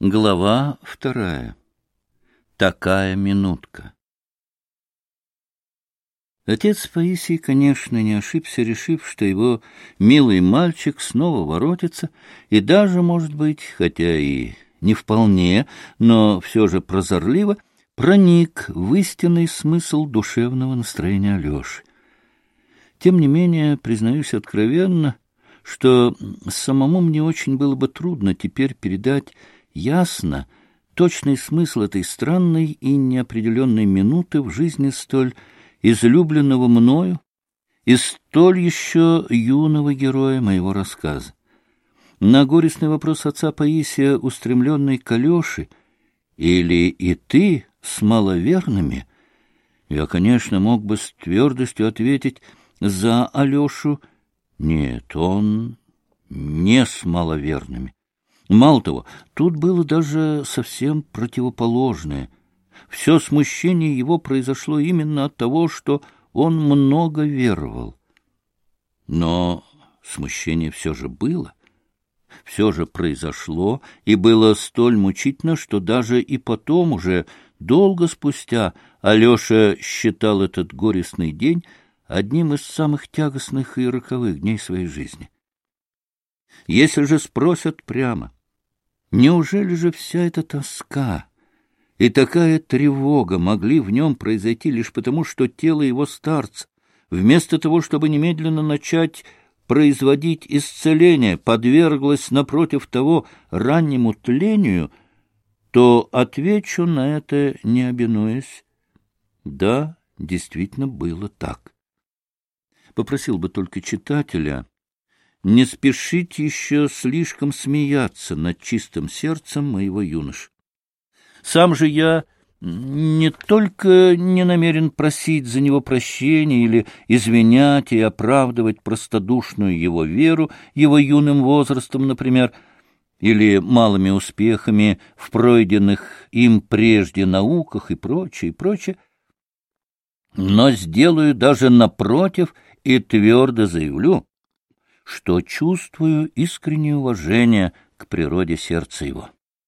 Глава 2. Такая минутка. Отец Паисий, конечно, не ошибся, решив, что его милый мальчик снова воротится, и даже, может быть, хотя и не вполне, но все же прозорливо, проник в истинный смысл душевного настроения Алеши. Тем не менее, признаюсь откровенно, что самому мне очень было бы трудно теперь передать ясно точный смысл этой странной и неопределенной минуты в жизни столь излюбленного мною и столь еще юного героя моего рассказа. На горестный вопрос отца Паисия, устремленный к Алёше, «Или и ты с маловерными?» я, конечно, мог бы с твердостью ответить за Алешу: нет, он не с маловерными. Мало того, тут было даже совсем противоположное. Все смущение его произошло именно от того, что он много веровал. Но смущение все же было, все же произошло, и было столь мучительно, что даже и потом, уже долго спустя, Алеша считал этот горестный день одним из самых тягостных и роковых дней своей жизни. Если же спросят прямо, неужели же вся эта тоска и такая тревога могли в нем произойти лишь потому, что тело его старца, вместо того, чтобы немедленно начать производить исцеление, подверглось, напротив того, раннему тлению, то отвечу на это, не обинуясь: да, действительно было так. Попросил бы только читателя не спешить еще слишком смеяться над чистым сердцем моего юноши. Сам же я не только не намерен просить за него прощения или извинять и оправдывать простодушную его веру, его юным возрастом, например, или малыми успехами в пройденных им прежде науках и прочее, прочее, но сделаю даже напротив и твердо заявлю, что чувствую искреннее уважение к природе сердца его.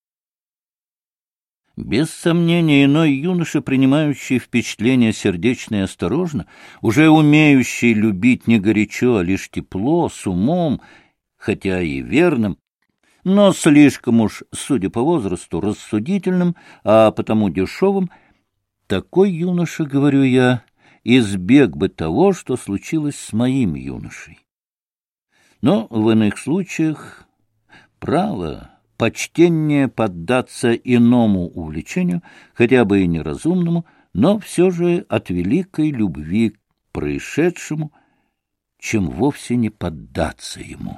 Без сомнения, иной юноша, принимающий впечатления сердечно и осторожно, уже умеющий любить не горячо, а лишь тепло, с умом, хотя и верным, но слишком уж, судя по возрасту, рассудительным, а потому дешевым, такой юноша, говорю я, избег бы того, что случилось с моим юношей. Но в иных случаях право почтение поддаться иному увлечению, хотя бы и неразумному, но все же от великой любви к происшедшему, чем вовсе не поддаться ему.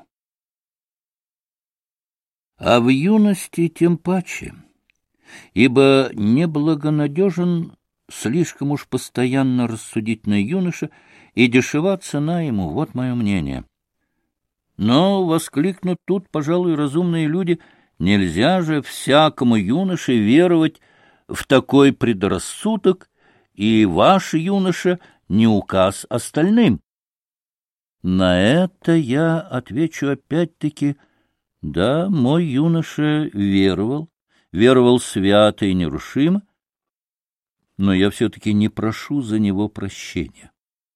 А в юности тем паче, ибо неблагонадежен слишком уж постоянно рассудительный юноша, и дешева цена ему, вот мое мнение. Но воскликнут тут, пожалуй, разумные люди: нельзя же всякому юноше веровать в такой предрассудок, и ваш юноша не указ остальным. На это я отвечу опять-таки: да, мой юноша веровал свято и нерушимо, но я все-таки не прошу за него прощения.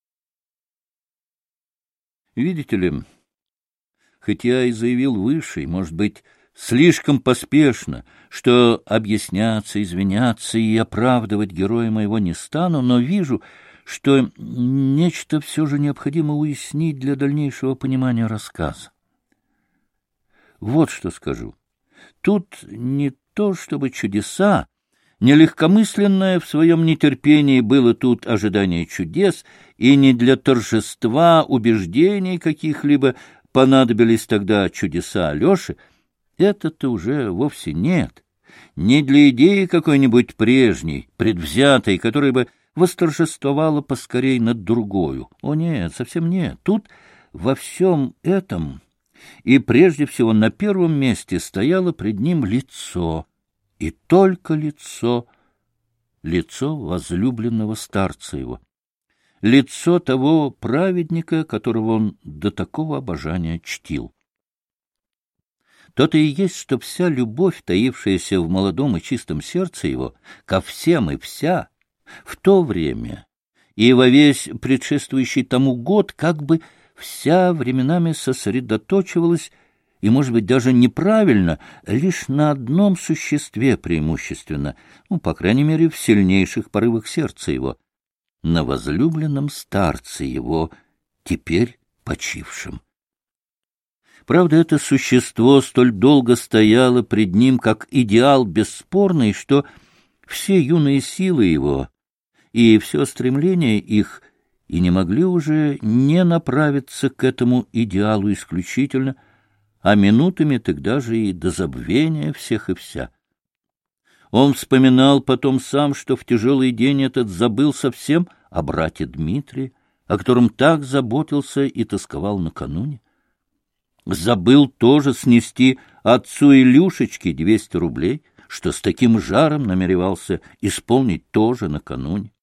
Видите ли, хоть я и заявил выше, может быть, слишком поспешно, что объясняться, извиняться и оправдывать героя моего не стану, но вижу, что нечто все же необходимо уяснить для дальнейшего понимания рассказа. Вот что скажу. Тут не то чтобы чудеса, не легкомысленное в своем нетерпении было тут ожидание чудес, и не для торжества убеждений каких-либо понадобились тогда чудеса Алёши. Это-то уже вовсе нет. Не для идеи какой-нибудь прежней, предвзятой, которая бы восторжествовала поскорей над другою. О нет, совсем нет. Тут во всем этом и прежде всего на первом месте стояло пред ним лицо, и только лицо возлюбленного старца его, лицо того праведника, которого он до такого обожания чтил. То-то и есть, что вся любовь, таившаяся в молодом и чистом сердце его, ко всем и вся, в то время и во весь предшествующий тому год как бы вся временами сосредоточивалась, и, может быть, даже неправильно, лишь на одном существе преимущественно, по крайней мере, в сильнейших порывах сердца его, на возлюбленном старце его, теперь почившем. Правда, это существо столь долго стояло пред ним, как идеал бесспорный, что все юные силы его и все стремление их и не могли уже не направиться к этому идеалу исключительно, а минутами тогда же и до забвения всех и вся. Он вспоминал потом сам, что в тяжелый день этот забыл совсем о брате Дмитрии, о котором так заботился и тосковал накануне. Забыл тоже снести отцу Илюшечке 200 рублей, что с таким жаром намеревался исполнить тоже накануне.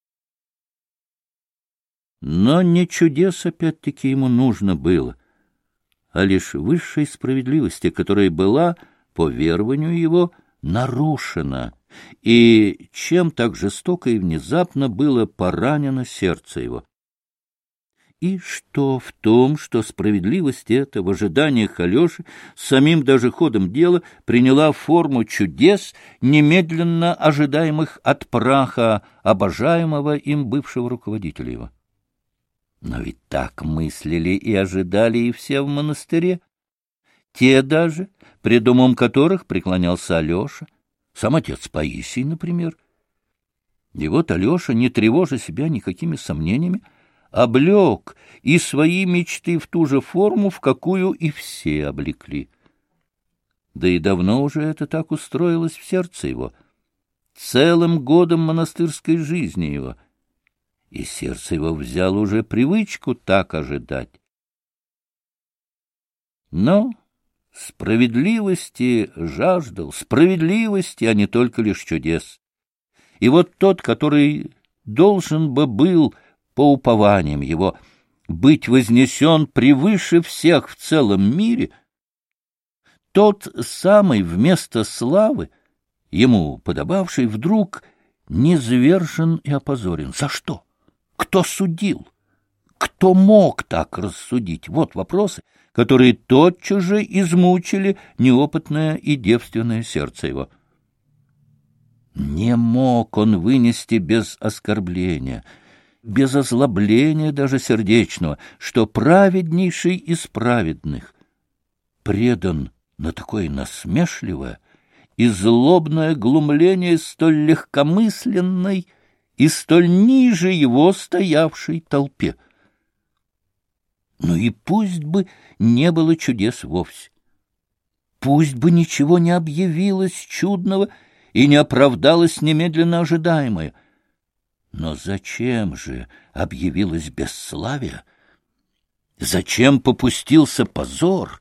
Но не чудес опять-таки ему нужно было, а лишь высшей справедливости, которая была, по верованию его, нарушена, и чем так жестоко и внезапно было поранено сердце его. И что в том, что справедливость эта в ожиданиях Алеши самим даже ходом дела приняла форму чудес, немедленно ожидаемых от праха обожаемого им бывшего руководителя его? Но ведь так мыслили и ожидали и все в монастыре. Те даже, пред умом которых преклонялся Алеша, сам отец Паисий, например. И вот Алеша, не тревожа себя никакими сомнениями, облег и свои мечты в ту же форму, в какую и все облекли. Да и давно уже это так устроилось в сердце его, целым годом монастырской жизни его, и сердце его взяло уже привычку так ожидать. Но справедливости жаждал, справедливости, а не только лишь чудес. И вот тот, который должен бы был, по упованиям его, быть вознесен превыше всех в целом мире, тот самый вместо славы, ему подобавший, вдруг низвержен и опозорен. За что? Кто судил? Кто мог так рассудить? Вот вопросы, которые тотчас же измучили неопытное и девственное сердце его. Не мог он вынести без оскорбления, без озлобления даже сердечного, что праведнейший из праведных предан на такое насмешливое и злобное глумление столь легкомысленной и столь ниже его стоявшей толпе. Ну и пусть бы не было чудес вовсе, пусть бы ничего не объявилось чудного и не оправдалось немедленно ожидаемое, но зачем же объявилось бесславие? Зачем попустился позор?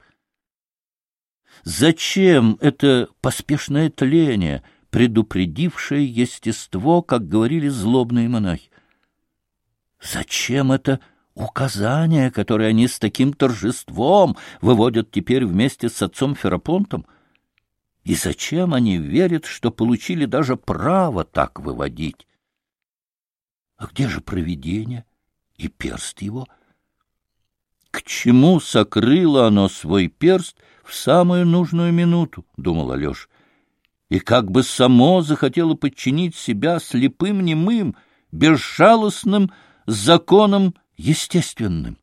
Зачем это поспешное тление, предупредившее естество, как говорили злобные монахи? Зачем это указание, которое они с таким торжеством выводят теперь вместе с отцом Ферапонтом? И зачем они верят, что получили даже право так выводить? А где же провидение и перст его? К чему сокрыло оно свой перст в самую нужную минуту, думал Алеша, и как бы само захотело подчинить себя слепым немым, безжалостным законам естественным.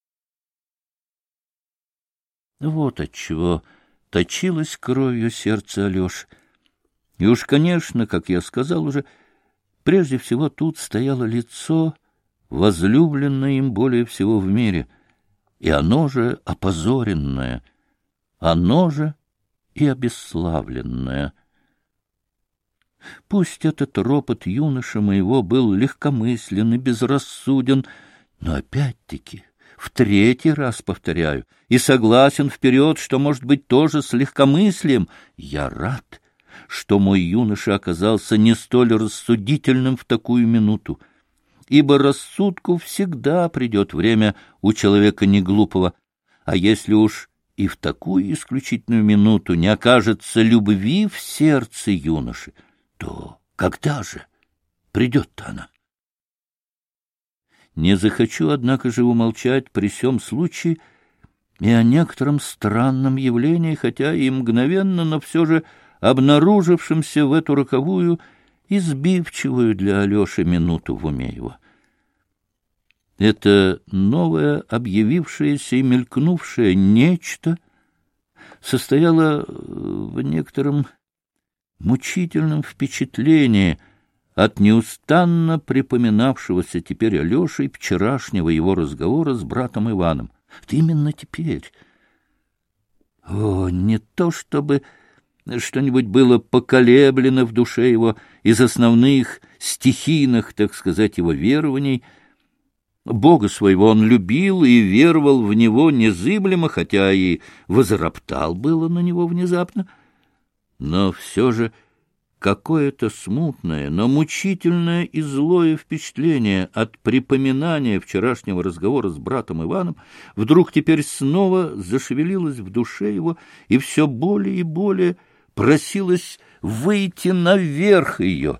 Вот отчего точилось кровью сердце Алеши. И уж, конечно, как я сказал уже, прежде всего тут стояло лицо, возлюбленное им более всего в мире, и оно же опозоренное, оно же и обесславленное. Пусть этот ропот юноши моего был легкомыслен и безрассуден, но опять-таки, в третий раз повторяю, и согласен вперед, что, может быть, тоже с легкомыслием, я рад, что мой юноша оказался не столь рассудительным в такую минуту, ибо рассудку всегда придет время у человека неглупого, а если уж и в такую исключительную минуту не окажется любви в сердце юноши, то когда же придет-то она? Не захочу, однако же, умолчать при сём случае и о некотором странном явлении, хотя и мгновенно, но все же обнаружившемся в эту роковую и сбивчивую для Алеши минуту в уме его. Это новое, объявившееся и мелькнувшее нечто состояло в некотором мучительном впечатлении от неустанно припоминавшегося теперь Алешей вчерашнего его разговора с братом Иваном. Именно теперь. О, не то чтобы что-нибудь было поколеблено в душе его из основных стихийных, так сказать, его верований. Бога своего он любил и веровал в него незыблемо, хотя и возроптал было на него внезапно. Но все же какое-то смутное, но мучительное и злое впечатление от припоминания вчерашнего разговора с братом Иваном вдруг теперь снова зашевелилось в душе его и все более и более просилось выйти наверх ее.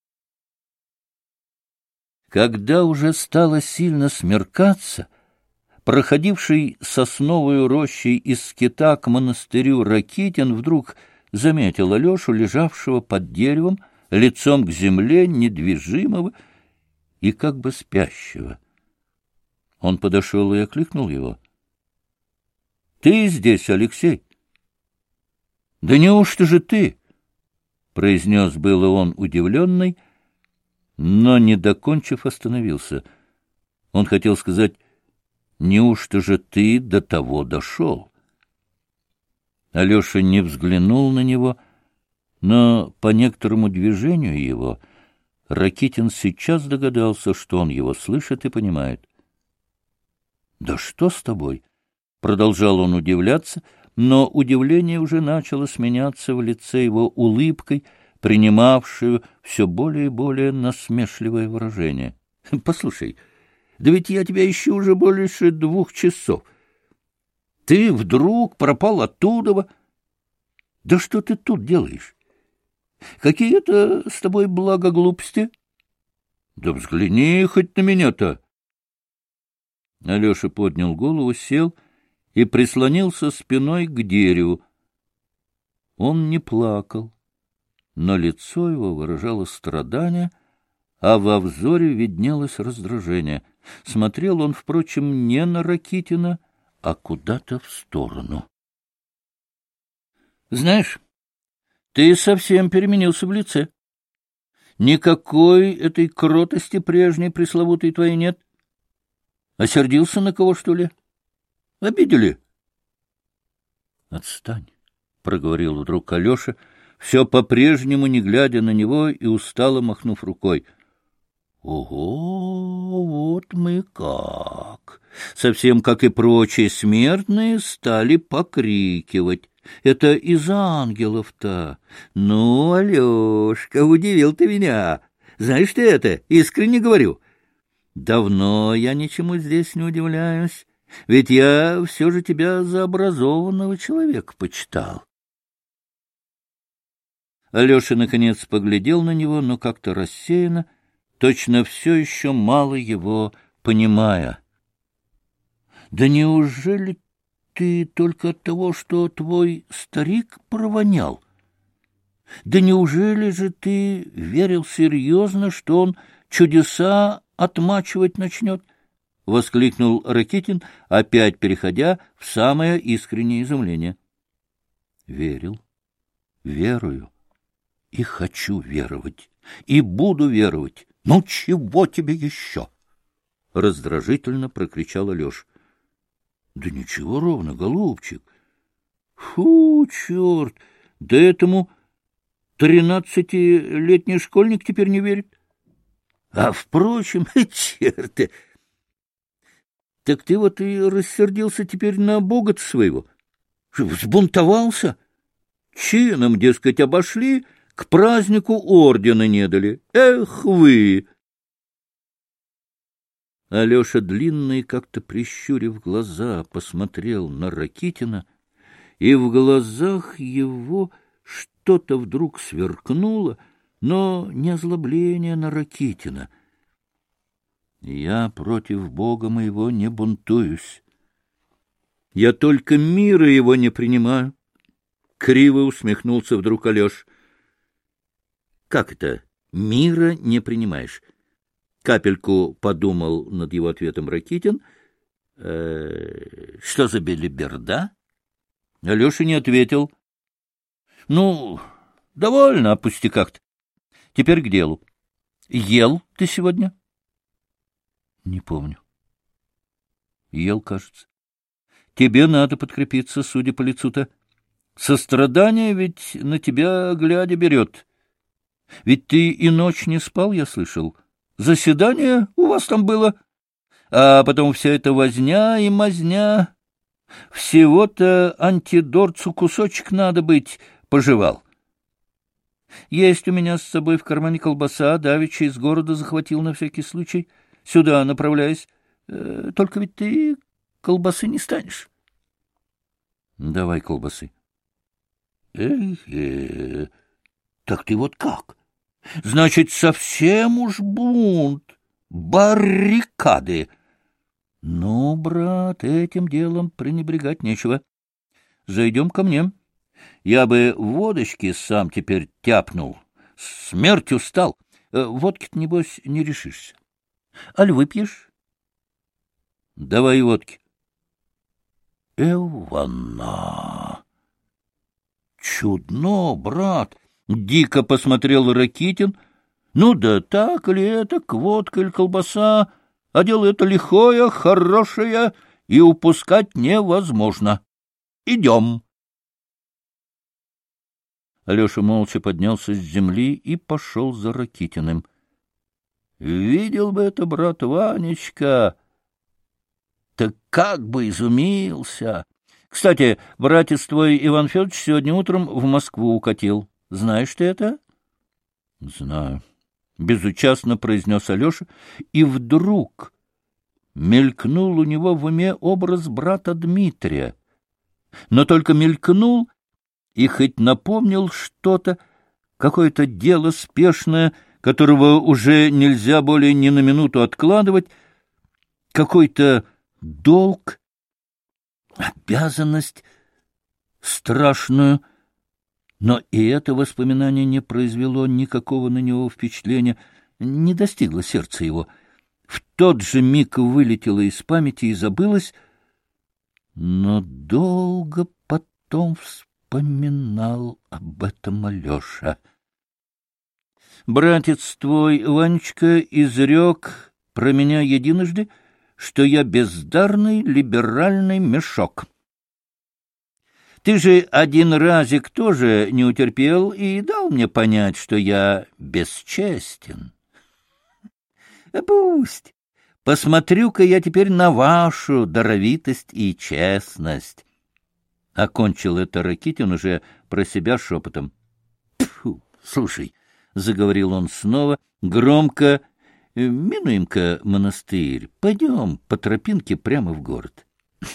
Когда уже стало сильно смеркаться, проходивший сосновую рощей из скита к монастырю Ракитин вдруг заметил Алешу, лежавшего под деревом, лицом к земле, недвижимого и как бы спящего. Он подошел и окликнул его. — Ты здесь, Алексей? — Да неужто же ты? — произнес было он удивленный, но, не докончив, остановился. Он хотел сказать: «Неужто же ты до того дошел?» Алеша не взглянул на него, но по некоторому движению его Ракитин сейчас догадался, что он его слышит и понимает. «Да что с тобой?» — продолжал он удивляться, но удивление уже начало сменяться в лице его улыбкой, принимавшую все более и более насмешливое выражение. — Послушай, да ведь я тебя ищу уже больше 2 часов. Ты вдруг пропал оттуда. Да что ты тут делаешь? Какие это с тобой благоглупости? Да взгляни хоть на меня-то. Алеша поднял голову, сел и прислонился спиной к дереву. Он не плакал, но лицо его выражало страдание, а во взоре виднелось раздражение. Смотрел он, впрочем, не на Ракитина, а куда-то в сторону. — Знаешь, ты совсем переменился в лице. Никакой этой кротости прежней пресловутой твоей нет. Осердился на кого, что ли? Обидели? — Отстань, — проговорил вдруг Алеша, все по-прежнему не глядя на него и устало махнув рукой. — Ого, вот мы как! Совсем как и прочие смертные стали покрикивать. Это из ангелов-то. Ну, Алешка, удивил ты меня. Знаешь ты это, искренне говорю. Давно я ничему здесь не удивляюсь, ведь я все же тебя за образованного человека почитал. Алеша, наконец, поглядел на него, но как-то рассеянно, точно все еще мало его понимая. — Да неужели ты только от того, что твой старик провонял? Да неужели же ты верил серьезно, что он чудеса отмачивать начнет? — воскликнул Ракитин, опять переходя в самое искреннее изумление. — Верил, верую и хочу веровать, и буду веровать. Ну, чего тебе еще? — раздражительно прокричал Алеша. — Да ничего ровно, голубчик. Фу, черт, да этому 13-летний школьник теперь не верит. А, впрочем, черт, так ты вот и рассердился теперь на Бога-то своего. Взбунтовался? Чином, дескать, обошли, к празднику ордена не дали. Эх вы! Алеша, длинный, как-то прищурив глаза, посмотрел на Ракитина и в глазах его что-то вдруг сверкнуло, но не озлобление на Ракитина. «Я против Бога моего не бунтуюсь. Я только мира его не принимаю». Криво усмехнулся вдруг Алеша. «Как это мира не принимаешь?» Капельку подумал над его ответом Ракитин. Что за белиберда?» Алеша не ответил. «Ну, довольно о пустяках-то. Теперь к делу. Ел ты сегодня?» «Не помню». «Ел, кажется. Тебе надо подкрепиться, судя по лицу-то. Сострадание ведь на тебя, глядя, берет. Ведь ты и ночь не спал, я слышал. Заседание у вас там было, а потом вся эта возня и мазня. Всего-то антидорцу кусочек надо быть, пожевал. Есть у меня с собой в кармане колбаса, давеча из города захватил на всякий случай. Сюда направляюсь. Только ведь ты колбасы не станешь». «Давай колбасы». Так ты вот как? Значит, совсем уж бунт, баррикады. Ну, брат, этим делом пренебрегать нечего. Зайдем ко мне. Я бы водочки сам теперь тяпнул. Смертью стал. Водки-то, небось, не решишься. Аль выпьешь? Давай водки. Эвана! Чудно, брат! Дико посмотрел Ракитин. Ну да так или это, водка или колбаса, а дело это лихое, хорошее, и упускать невозможно. Идем. Алеша молча поднялся с земли и пошел за Ракитиным. Видел бы это брат Ванечка, так как бы изумился. Кстати, братец твой Иван Федорович сегодня утром в Москву укатил. Знаешь ты это? — Знаю, — безучастно произнес Алеша, и вдруг мелькнул у него в уме образ брата Дмитрия. Но только мелькнул и хоть напомнил что-то, какое-то дело спешное, которого уже нельзя более ни на минуту откладывать, какой-то долг, обязанность страшную. Но и это воспоминание не произвело никакого на него впечатления, не достигло сердца его. В тот же миг вылетело из памяти и забылось, но долго потом вспоминал об этом Алеша. Братец твой, Ванечка, изрек про меня единожды, что я бездарный либеральный мешок. Ты же один разик тоже не утерпел и дал мне понять, что я бесчестен. Пусть. Посмотрю-ка я теперь на вашу даровитость и честность. Окончил это Ракитин уже про себя шепотом. Тьфу, слушай, — заговорил он снова, громко, — минуем-ка монастырь, пойдем по тропинке прямо в город.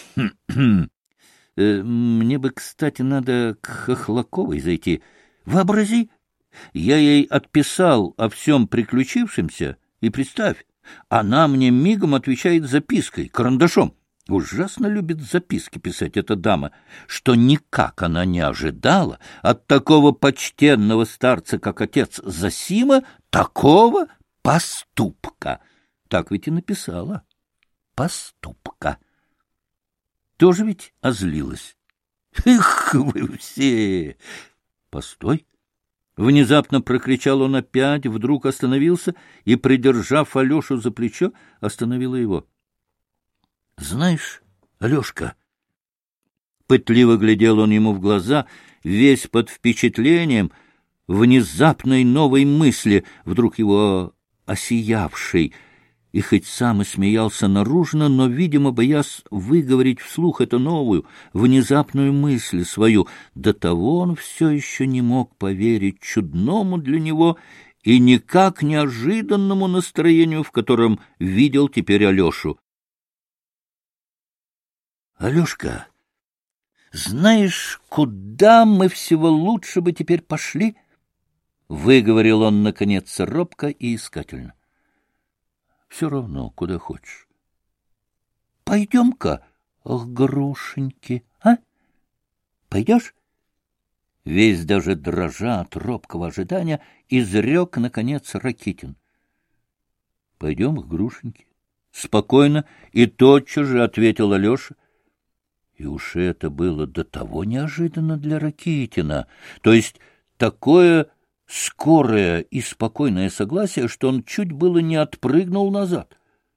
Мне бы, кстати, надо к Хохлаковой зайти. Вообрази, я ей отписал о всем приключившемся, и представь, она мне мигом отвечает запиской, карандашом. Ужасно любит записки писать эта дама, что никак она не ожидала от такого почтенного старца, как отец Зосима, такого поступка. Так ведь и написала. Поступка. Тоже ведь озлилась. Эх, вы все! Постой! Внезапно прокричал он опять, вдруг остановился и, придержав Алешу за плечо, остановила его. — Знаешь, Алешка, пытливо глядел он ему в глаза, весь под впечатлением внезапной новой мысли, вдруг его осиявшей, и хоть сам и смеялся наружно, но, видимо, боясь выговорить вслух эту новую, внезапную мысль свою, до того он все еще не мог поверить чудному для него и никак неожиданному настроению, в котором видел теперь Алешу. — Алешка, Знаешь, куда мы всего лучше бы теперь пошли? — выговорил он, наконец, робко и искательно. — Все равно, куда хочешь. — Пойдем-ка к Грушеньке, а? Пойдешь? Весь даже дрожа от робкого ожидания, изрек, наконец, Ракитин. — Пойдем к Грушеньке. Спокойно и тотчас же ответил Алеша. И уж это было до того неожиданно для Ракитина, то есть такое скорое и спокойное согласие, что он чуть было не отпрыгнул назад.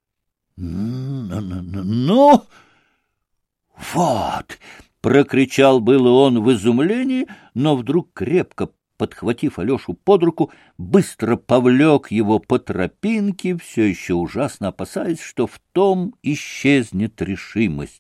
Ну, вот! — прокричал было он в изумлении, но вдруг, крепко подхватив Алешу под руку, быстро повлек его по тропинке, все еще ужасно опасаясь, что в том исчезнет решимость.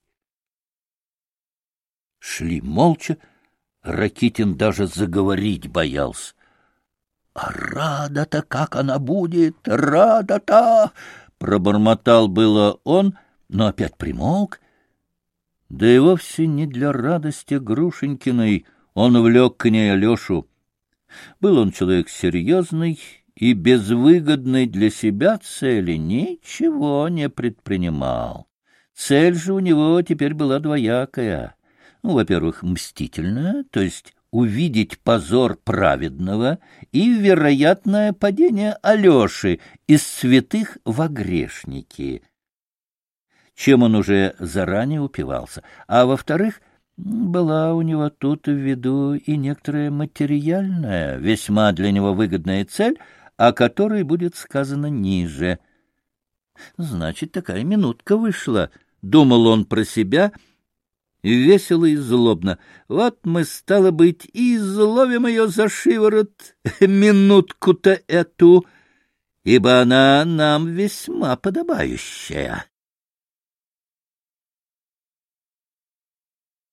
Шли молча, Ракитин даже заговорить боялся. — А рада-то как она будет, рада-то! — пробормотал было он, но опять примолк. Да и вовсе не для радости Грушенькиной он влек к ней Алешу. Был он человек серьезный и без выгодной для себя цели ничего не предпринимал. Цель же у него теперь была двоякая. Ну, во-первых, мстительная, то есть увидеть позор праведного и вероятное падение Алеши из святых во грешники, чем он уже заранее упивался. А во-вторых, была у него тут в виду и некоторая материальная, весьма для него выгодная цель, о которой будет сказано ниже. Значит, такая минутка вышла, — думал он про себя, весело и злобно. Вот мы, стало быть, и изловим ее за шиворот минутку-то эту, ибо она нам весьма подобающая.